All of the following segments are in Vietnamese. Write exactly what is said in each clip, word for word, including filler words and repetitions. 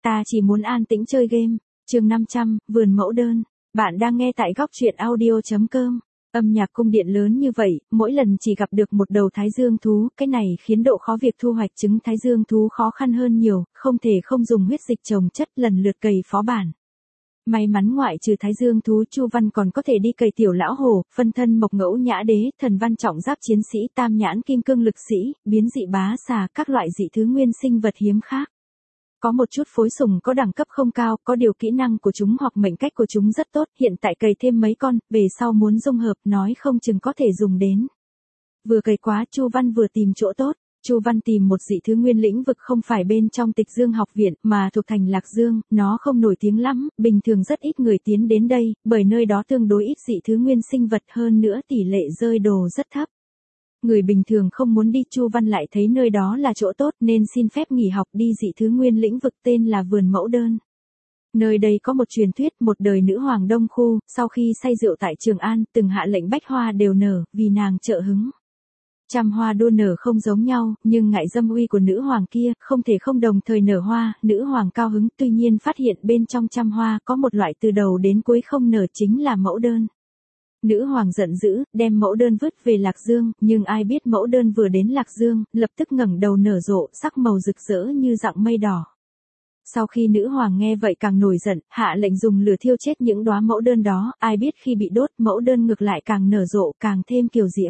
ta chỉ muốn an tĩnh chơi game. Chương năm trăm, vườn mẫu đơn. Bạn đang nghe tại góc truyện audio chấm com. Âm nhạc cung điện lớn như vậy, mỗi lần chỉ gặp được một đầu thái dương thú, cái này khiến độ khó việc thu hoạch trứng thái dương thú khó khăn hơn nhiều, không thể không dùng huyết dịch trồng chất lần lượt cày phó bản. May mắn ngoại trừ thái dương thú, Chu Văn còn có thể đi cày tiểu lão hổ, phân thân mộc ngẫu nhã đế, thần văn trọng giáp chiến sĩ, tam nhãn kim cương lực sĩ, biến dị bá xà, các loại dị thứ nguyên sinh vật hiếm khác. Có một chút phối sùng có đẳng cấp không cao, có điều kỹ năng của chúng hoặc mệnh cách của chúng rất tốt, hiện tại cày thêm mấy con, về sau muốn dung hợp nói không chừng có thể dùng đến. Vừa cày quá, Chu Văn vừa tìm chỗ tốt. Chu Văn tìm một dị thứ nguyên lĩnh vực không phải bên trong Tịch Dương học viện mà thuộc thành Lạc Dương, nó không nổi tiếng lắm, bình thường rất ít người tiến đến đây, bởi nơi đó tương đối ít dị thứ nguyên sinh vật, hơn nữa tỷ lệ rơi đồ rất thấp. Người bình thường không muốn đi, Chu Văn lại thấy nơi đó là chỗ tốt nên xin phép nghỉ học đi dị thứ nguyên lĩnh vực tên là vườn mẫu đơn. Nơi đây có một truyền thuyết, một đời nữ hoàng Đông Khu, sau khi say rượu tại Trường An, từng hạ lệnh bách hoa đều nở, vì nàng trợ hứng. Trăm hoa đua nở không giống nhau, nhưng ngại dâm uy của nữ hoàng kia, không thể không đồng thời nở hoa, nữ hoàng cao hứng, tuy nhiên phát hiện bên trong trăm hoa có một loại từ đầu đến cuối không nở, chính là mẫu đơn. Nữ hoàng giận dữ, đem mẫu đơn vứt về Lạc Dương, nhưng ai biết mẫu đơn vừa đến Lạc Dương, lập tức ngẩng đầu nở rộ, sắc màu rực rỡ như dạng mây đỏ. Sau khi nữ hoàng nghe vậy càng nổi giận, hạ lệnh dùng lửa thiêu chết những đóa mẫu đơn đó, ai biết khi bị đốt, mẫu đơn ngược lại càng nở rộ, càng thêm kiều diễm.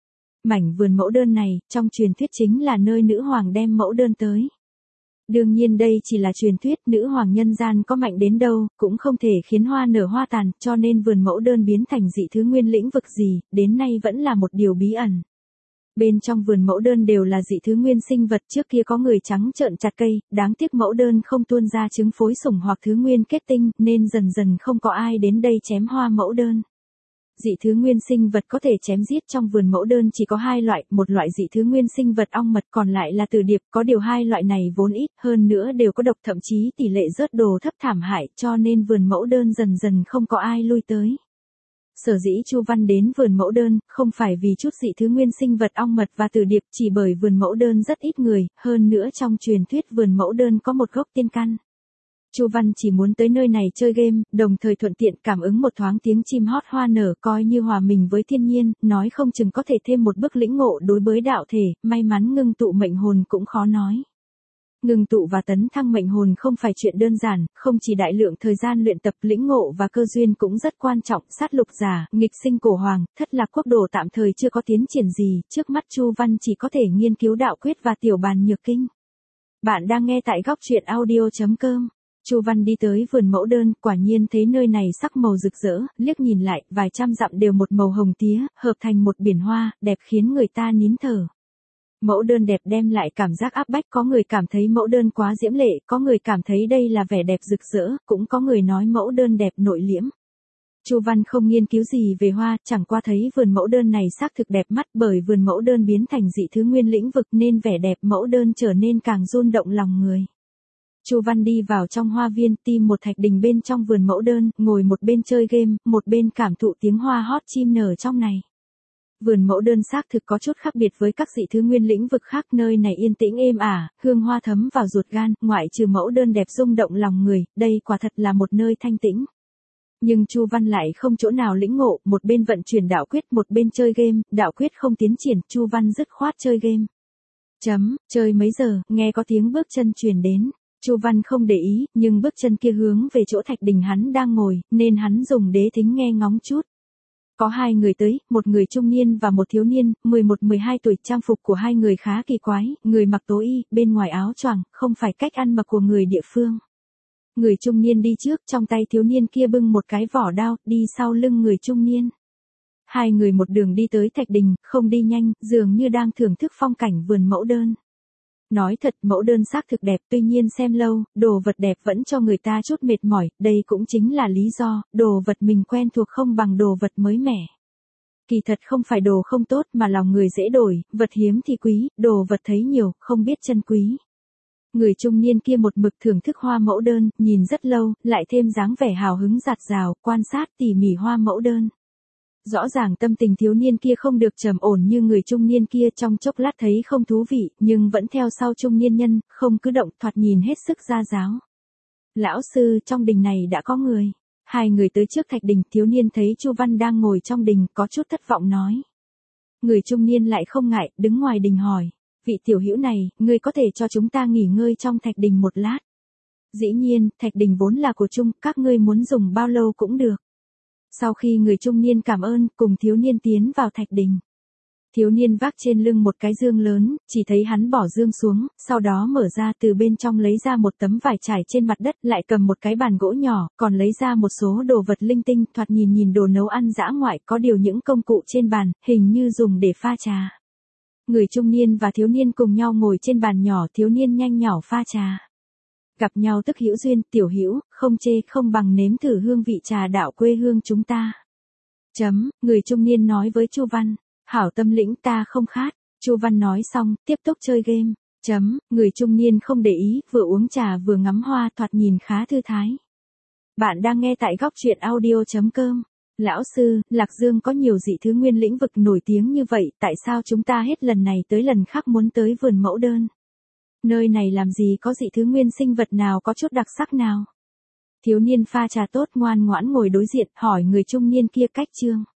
Mảnh vườn mẫu đơn này, trong truyền thuyết chính là nơi nữ hoàng đem mẫu đơn tới. Đương nhiên đây chỉ là truyền thuyết, nữ hoàng nhân gian có mạnh đến đâu, cũng không thể khiến hoa nở hoa tàn, cho nên vườn mẫu đơn biến thành dị thứ nguyên lĩnh vực gì, đến nay vẫn là một điều bí ẩn. Bên trong vườn mẫu đơn đều là dị thứ nguyên sinh vật, trước kia có người trắng trợn chặt cây, đáng tiếc mẫu đơn không tuôn ra trứng phối sủng hoặc thứ nguyên kết tinh, nên dần dần không có ai đến đây chém hoa mẫu đơn. Dị thứ nguyên sinh vật có thể chém giết trong vườn mẫu đơn chỉ có hai loại, một loại dị thứ nguyên sinh vật ong mật, còn lại là từ điệp, có điều hai loại này vốn ít, hơn nữa đều có độc, thậm chí tỷ lệ rớt đồ thấp thảm hại, cho nên vườn mẫu đơn dần dần không có ai lui tới. Sở dĩ Chu Văn đến vườn mẫu đơn, không phải vì chút dị thứ nguyên sinh vật ong mật và từ điệp, chỉ bởi vườn mẫu đơn rất ít người, hơn nữa trong truyền thuyết vườn mẫu đơn có một gốc tiên căn. Chu Văn chỉ muốn tới nơi này chơi game, đồng thời thuận tiện cảm ứng một thoáng tiếng chim hót hoa nở, coi như hòa mình với thiên nhiên, nói không chừng có thể thêm một bước lĩnh ngộ đối với đạo thể, may mắn ngưng tụ mệnh hồn cũng khó nói. Ngưng tụ và tấn thăng mệnh hồn không phải chuyện đơn giản, không chỉ đại lượng thời gian luyện tập, lĩnh ngộ và cơ duyên cũng rất quan trọng. Sát lục giả, nghịch sinh cổ hoàng, thất lạc quốc đồ tạm thời chưa có tiến triển gì, trước mắt Chu Văn chỉ có thể nghiên cứu đạo quyết và tiểu bàn nhược kinh. Bạn đang nghe tại góc truyện audio chấm com. Chu Văn đi tới vườn mẫu đơn, quả nhiên thấy nơi này sắc màu rực rỡ, liếc nhìn lại, vài trăm dặm đều một màu hồng tía, hợp thành một biển hoa, đẹp khiến người ta nín thở. Mẫu đơn đẹp đem lại cảm giác áp bách, có người cảm thấy mẫu đơn quá diễm lệ, có người cảm thấy đây là vẻ đẹp rực rỡ, cũng có người nói mẫu đơn đẹp nội liễm. Chu Văn không nghiên cứu gì về hoa, chẳng qua thấy vườn mẫu đơn này xác thực đẹp mắt, bởi vườn mẫu đơn biến thành dị thứ nguyên lĩnh vực nên vẻ đẹp mẫu đơn trở nên càng rung động lòng người. Chu Văn đi vào trong hoa viên, tìm một thạch đình bên trong vườn mẫu đơn, ngồi một bên chơi game, một bên cảm thụ tiếng hoa hót chim nở trong này. Vườn mẫu đơn xác thực có chút khác biệt với các dị thứ nguyên lĩnh vực khác, nơi này yên tĩnh êm ả, hương hoa thấm vào ruột gan, ngoại trừ mẫu đơn đẹp rung động lòng người, đây quả thật là một nơi thanh tĩnh. Nhưng Chu Văn lại không chỗ nào lĩnh ngộ, một bên vận chuyển đạo quyết, một bên chơi game, đạo quyết không tiến triển, Chu Văn dứt khoát chơi game. Chấm, chơi mấy giờ, nghe có tiếng bước chân truyền đến. Chu Văn không để ý, nhưng bước chân kia hướng về chỗ thạch đình hắn đang ngồi, nên hắn dùng đế thính nghe ngóng chút. Có hai người tới, một người trung niên và một thiếu niên, mười một mười hai tuổi, trang phục của hai người khá kỳ quái, người mặc tố y, bên ngoài áo choàng, không phải cách ăn mặc của người địa phương. Người trung niên đi trước, trong tay thiếu niên kia bưng một cái vỏ đao, đi sau lưng người trung niên. Hai người một đường đi tới thạch đình, không đi nhanh, dường như đang thưởng thức phong cảnh vườn mẫu đơn. Nói thật, mẫu đơn xác thực đẹp, tuy nhiên xem lâu, đồ vật đẹp vẫn cho người ta chút mệt mỏi, đây cũng chính là lý do, đồ vật mình quen thuộc không bằng đồ vật mới mẻ. Kỳ thật không phải đồ không tốt mà lòng người dễ đổi, vật hiếm thì quý, đồ vật thấy nhiều, không biết trân quý. Người trung niên kia một mực thưởng thức hoa mẫu đơn, nhìn rất lâu, lại thêm dáng vẻ hào hứng dạt dào, quan sát tỉ mỉ hoa mẫu đơn. Rõ ràng tâm tình thiếu niên kia không được trầm ổn như người trung niên kia, trong chốc lát thấy không thú vị, nhưng vẫn theo sau trung niên nhân, không cứ động, thoạt nhìn hết sức ra dáo. Lão sư, trong đình này đã có người. Hai người tới trước thạch đình, thiếu niên thấy Chu Văn đang ngồi trong đình, có chút thất vọng nói. Người trung niên lại không ngại, đứng ngoài đình hỏi. Vị tiểu hữu này, ngươi có thể cho chúng ta nghỉ ngơi trong thạch đình một lát. Dĩ nhiên, thạch đình vốn là của chung, các ngươi muốn dùng bao lâu cũng được. Sau khi người trung niên cảm ơn, cùng thiếu niên tiến vào thạch đình. Thiếu niên vác trên lưng một cái dương lớn, chỉ thấy hắn bỏ dương xuống, sau đó mở ra từ bên trong lấy ra một tấm vải trải trên mặt đất, lại cầm một cái bàn gỗ nhỏ, còn lấy ra một số đồ vật linh tinh, thoạt nhìn nhìn đồ nấu ăn dã ngoại, có điều những công cụ trên bàn, hình như dùng để pha trà. Người trung niên và thiếu niên cùng nhau ngồi trên bàn nhỏ, thiếu niên nhanh nhỏ pha trà. Gặp nhau tức hữu duyên, tiểu hữu, không chê không bằng nếm thử hương vị trà đạo quê hương chúng ta. Chấm, người trung niên nói với Chu Văn. Hảo tâm lĩnh, ta không khát. Chu Văn nói xong, tiếp tục chơi game. Chấm, người trung niên không để ý, vừa uống trà vừa ngắm hoa, thoạt nhìn khá thư thái. Bạn đang nghe tại góc truyện audio chấm com. Lão sư, Lạc Dương có nhiều dị thứ nguyên lĩnh vực nổi tiếng như vậy, tại sao chúng ta hết lần này tới lần khác muốn tới vườn mẫu đơn? Nơi này làm gì có dị thứ nguyên sinh vật nào có chút đặc sắc nào? Thiếu niên pha trà tốt ngoan ngoãn ngồi đối diện, hỏi người trung niên kia cách chương.